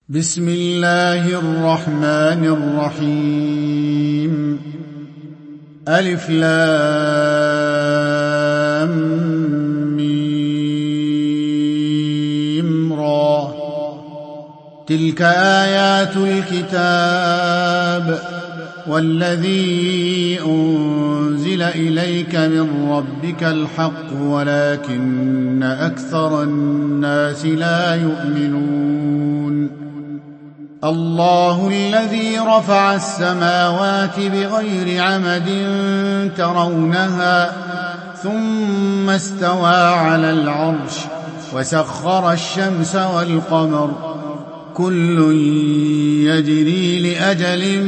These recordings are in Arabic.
بسم الله الرحمن الرحيم. ألف لام ميم را. تلك آيات الكتاب والذي أنزل إليك من ربك الحق ولكن أكثر الناس لا يؤمنون. الله الذي رفع السماوات بغير عمد ترونها ثم استوى على العرش وسخر الشمس والقمر كل يجري لأجل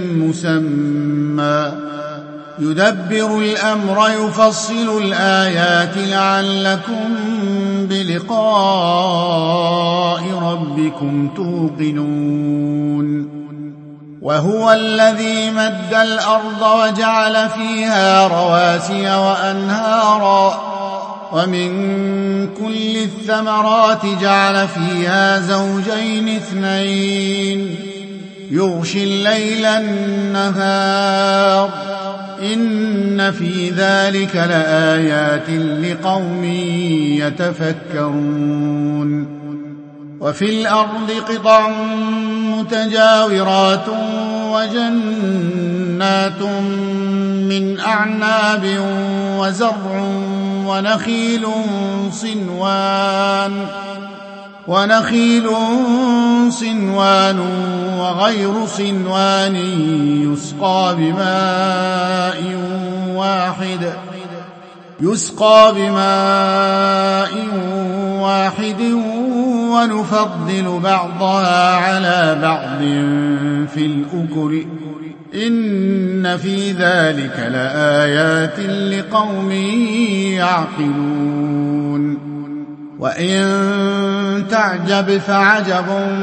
مسمى يدبر الأمر يفصل الآيات لعلكم بلقاء ربكم توقنون. وهو الذي مد الأرض وجعل فيها رواسي وأنهارا ومن كل الثمرات جعل فيها زوجين اثنين يغشي الليل النهار إن في ذلك لآيات لقوم يتفكرون. وفي الأرض قطع متجاورات وجنات من أعناب وزرع ونخيل صنوان وغير صنوان يسقى بماء واحد ونفضل بعضها على بعض في الأكل إن في ذلك لآيات لقوم يعقلون. وإن تعجب فعجب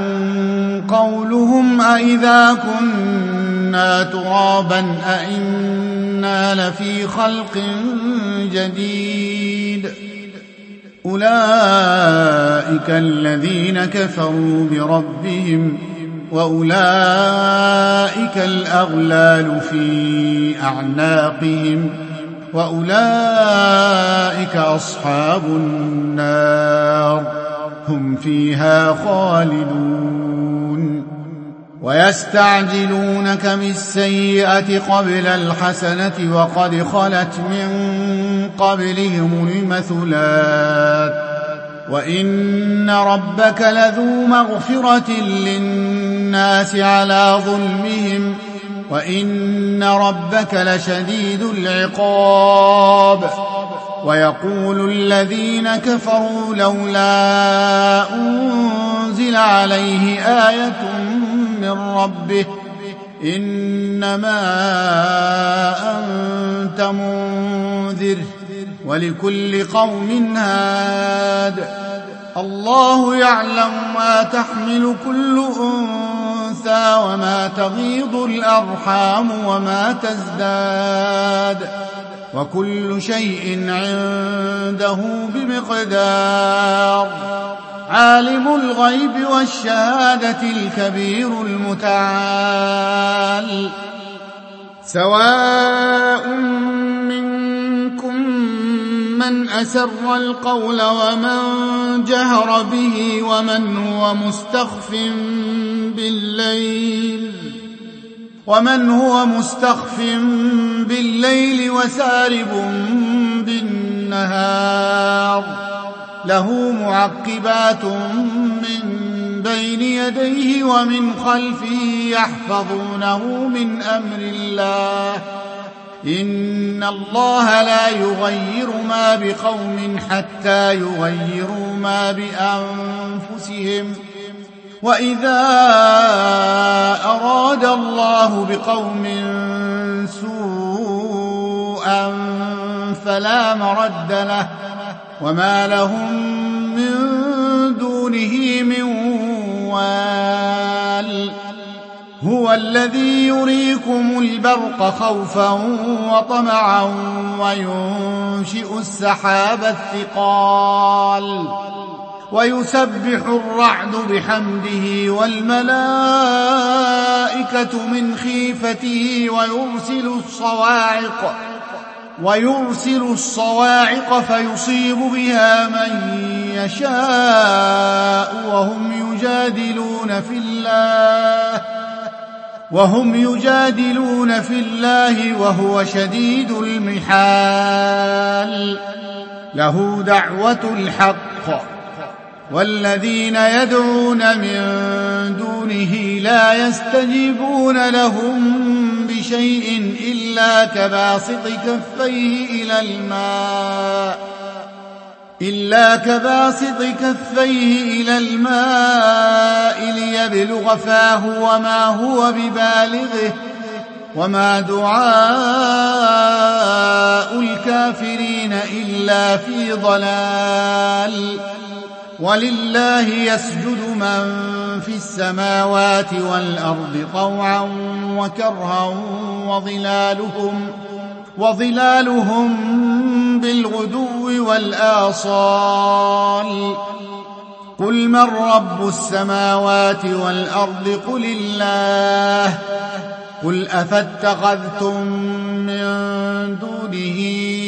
قولهم أإذا كنا ترابا أإنا لفي خلق جديد أولئك الذين كفروا بربهم وأولئك الأغلال في أعناقهم وأولئك أصحاب النار هم فيها خالدون. ويستعجلونك بالسيئة قبل الحسنة وقد خلت من قبلهم المثلات وإن ربك لذو مغفرة للناس على ظلمهم وإن ربك لشديد العقاب. ويقول الذين كفروا لولا أنزل عليه آية من ربه إنما أنت منذر ولكل قوم هاد. الله يعلم ما تحمل كل أنثى وما تغيض الأرحام وما تزداد وكل شيء عنده بمقدار. عالم الغيب والشهادة الكبير المتعال. سواء منكم من أسر القول ومن جهر به ومن هو مستخف بالليل وسارب بالنهار له معقبات من بين يديه ومن خلفه يحفظونه من أمر الله إن الله لا يغير ما بقوم حتى يغيروا ما بأنفسهم وإذا أراد الله بقوم سوءا فلا مرد له وما لهم من دونه من وال. هو الذي يريكم البرق خوفا وطمعا وينشئ السحاب الثقال ويسبح الرعد بحمده والملائكة من خيفته ويرسل الصواعق فيصيب بها من يشاء وهم يجادلون في الله وهو شديد المحال. له دعوة الحق والذين يدعون من دونه لا يستجيبون لهم بشيء إلا كباسط كفيه إلى الماء ليبلغ فاه وما هو ببالغه وما دعاء الكافرين إلا في ضلال. ولله يسجد من في السماوات والأرض طوعا وكرها وظلالهم بالغدو والآصال. قل من رب السماوات والأرض قل الله. قل أفاتخذتم من دونه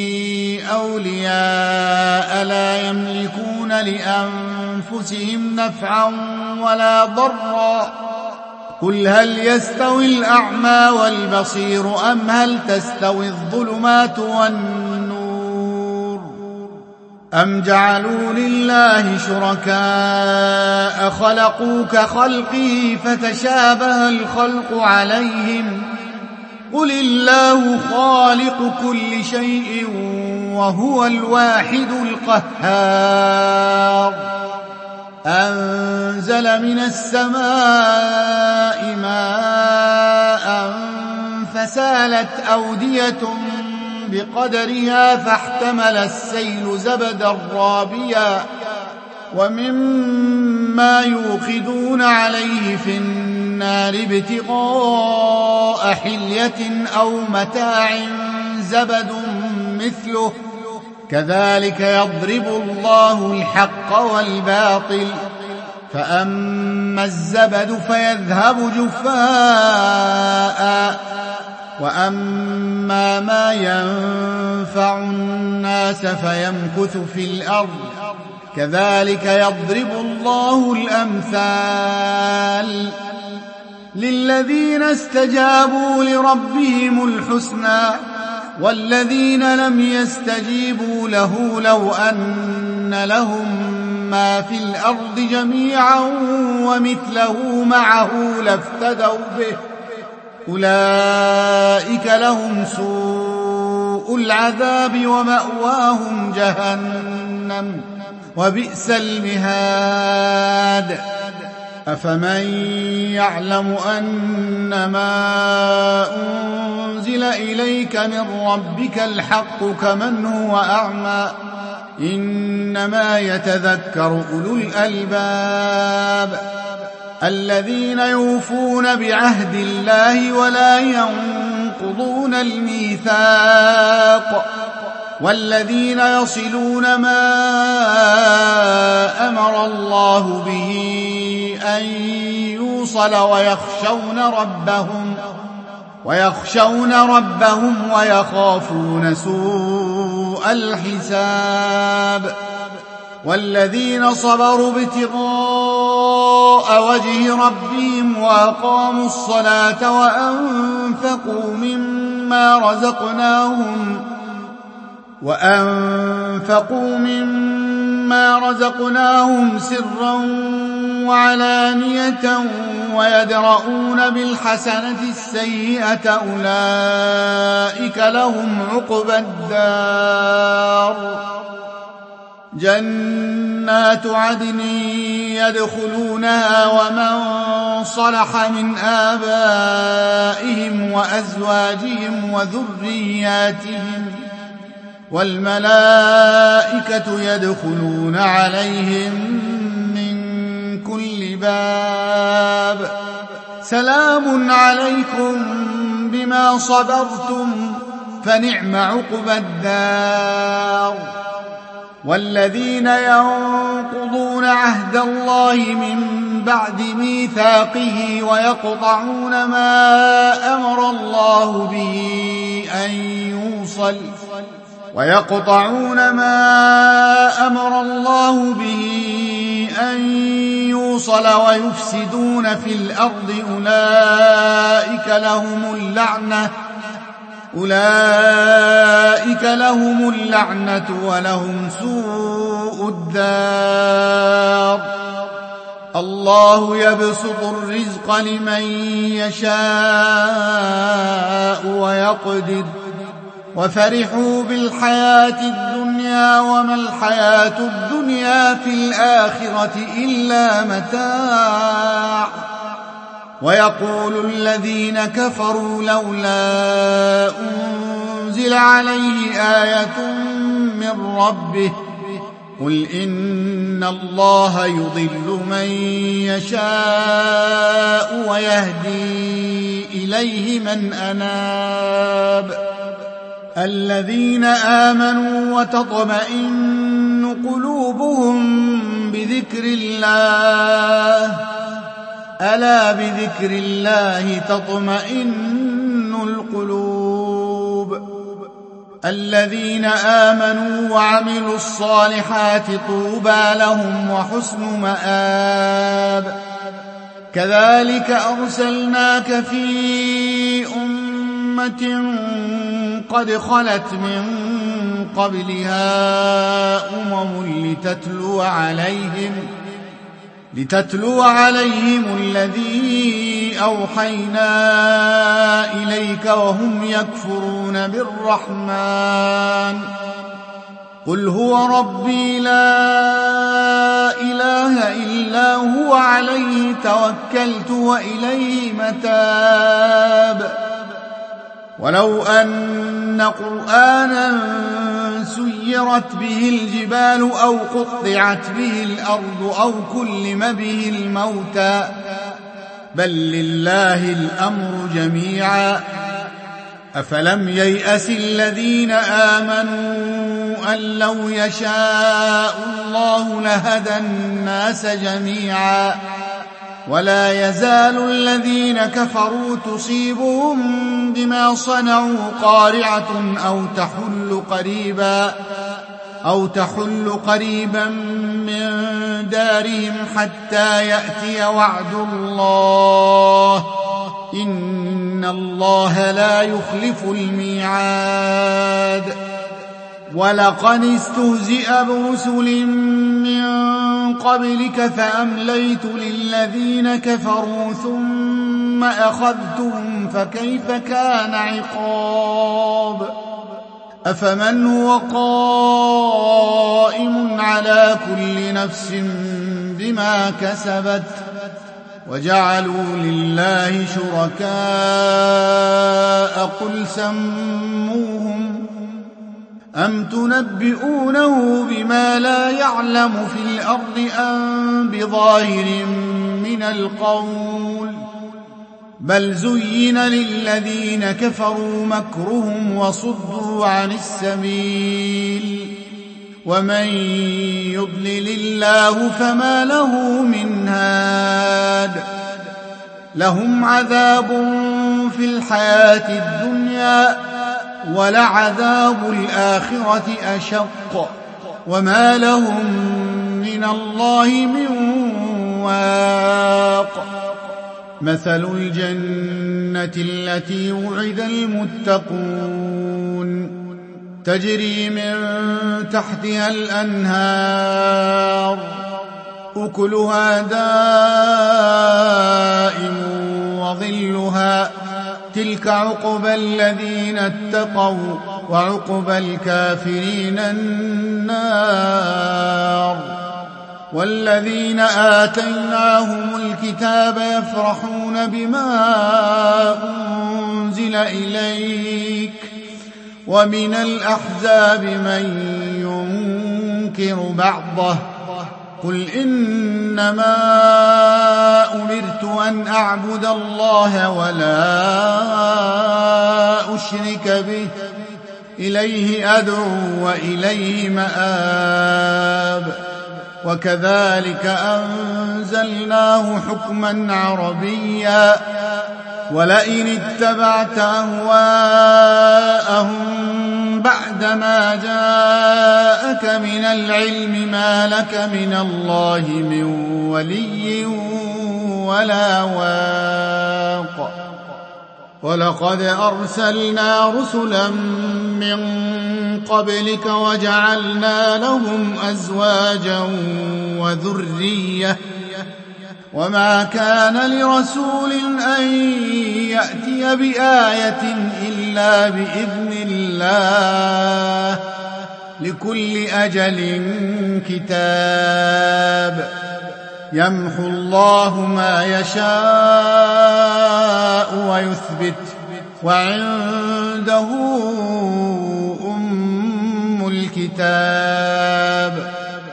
أولياء لا يملكون لأنفسهم نفعا ولا ضرا. قل هل يستوي الأعمى والبصير أم هل تستوي الظلمات والنور أم جعلوا لله شركاء خلقوا كخلقه فتشابه الخلق عليهم. قل الله خالق كل شيء وهو الواحد القهار. أنزل من السماء ماء فسالت أودية بقدرها فاحتمل السيل زبدا رابيا ومما يوقدون عليه في النار ابتغاء حلية أو متاع زبد مثله كذلك يضرب الله الحق والباطل. فأما الزبد فيذهب جفاء وأما ما ينفع الناس فيمكث في الأرض كذلك يضرب الله الأمثال. للذين استجابوا لربهم الحسنى والذين لم يستجيبوا له لو أن لهم ما في الأرض جميعا ومثله معه لافتدوا به أولئك لهم سوء العذاب ومأواهم جهنم وبئس المهاد. أفمن يعلم أنما أنزل إليك من ربك الحق كمن هو أعمى إنما يتذكر أولو الألباب الذين يوفون بعهد الله ولا ينقضون الميثاق والذين يصلون ما أمر الله به أن يوصل ويخشون ربهم ويخافون سوء الحساب. والذين صبروا ابتغاء وجه ربهم وأقاموا الصلاة وأنفقوا مما رزقناهم سرا وعلانية ويدرؤون بالحسنة السيئة أولئك لهم عقبى الدار. جنات عدن يدخلونها ومن صلح من آبائهم وأزواجهم وذرياتهم والملائكة يدخلون عليهم من كل باب سلام عليكم بما صبرتم فنعم عقبى الدار. والذين ينقضون عهد الله من بعد ميثاقه ويقطعون ما أمر الله به أن يوصل ويفسدون في الأرض أولئك لهم اللعنة ولهم سوء الدار. الله يبسط الرزق لمن يشاء ويقدر وفرحوا بالحياة الدنيا وما الحياة الدنيا في الآخرة إلا متاع. ويقول الذين كفروا لولا أنزل عليه آية من ربه قل إن الله يضل من يشاء ويهدي إليه من أناب. الذين آمنوا وتطمئن قلوبهم بذكر الله ألا بذكر الله تطمئن القلوب. الذين آمنوا وعملوا الصالحات طوبى لهم وحسن مآب. كذلك أرسلناك في أمة قد خلت من قبلها لتتلو عليهم الذي أوحينا إليك وهم يكفرون بالرحمن. قل هو ربي لا إله إلا هو عليه توكلت وإليه متاب. ولو أن قرآنا سيرت به الجبال أو قطعت به الأرض أو كلم به الموتى بل لله الأمر جميعا. أفلم ييأس الذين آمنوا أن لو يشاء الله لهدى الناس جميعا. ولا يزال الذين كفروا تصيبهم بما صنعوا قارعة أو تحل قريبا من دارهم حتى يأتي وعد الله إن الله لا يخلف الميعاد. ولقد استهزئ برسل من قبلك فأمليت للذين كفروا ثم أخذتهم فكيف كان عقاب. أفمن هو قائم على كل نفس بما كسبت وجعلوا لله شركاء قل سموهم أم تنبئونه بما لا يعلم في الأرض أم بظاهر من القول بل زين للذين كفروا مكرهم وصدوا عن السبيل ومن يضلل الله فما له من هاد. لهم عذاب في الحياة الدنيا ولعذاب الآخرة أشق وما لهم من الله من واق. مثل الجنة التي وعد المتقون تجري من تحتها الأنهار أكلها دائم وظلها تلك عقبى الذين اتقوا وعقبى الكافرين النار. والذين آتيناهم الكتاب يفرحون بما أنزل إليك ومن الأحزاب من ينكر بعضه قل إنما أمرت أن أعبد الله ولا أشرك به إليه أدعو وإليه مآب. وكذلك أنزلناه حكما عربيا ولئن اتبعت أهواءهم بعدما جاءك من العلم ما لك من الله من ولي ولا واق. ولقد أرسلنا رسلا من قبلك وجعلنا لهم أزواجا وذرية وما كان لرسول أن يأتي بآية إلا بإذن الله لكل أجل كتاب. يمحو الله ما يشاء ويثبت وعنده أم الكتاب.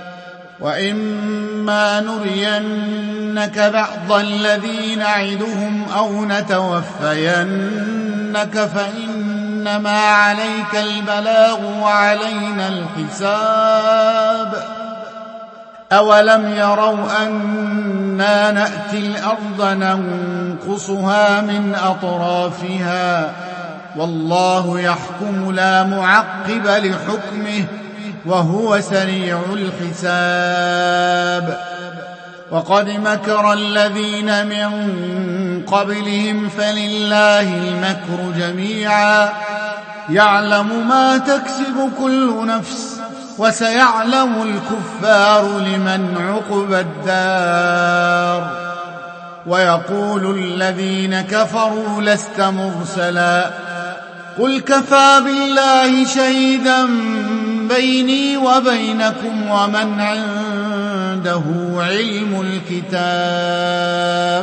وإما نرينك بعض الذي نعدهم أو نتوفينك فإنما عليك البلاغ وعلينا الحساب. أولم يروا أنا نأتي الأرض ننقصها من أطرافها والله يحكم لا معقب لحكمه وهو سريع الحساب. وقد مكر الذين من قبلهم فلله المكر جميعا يعلم ما تكسب كل نفس وسيعلم الكفار لمن عقبى الدار. ويقول الذين كفروا لست مرسلا قل كفى بالله شهيدا بيني وبينكم ومن عنده علم الكتاب.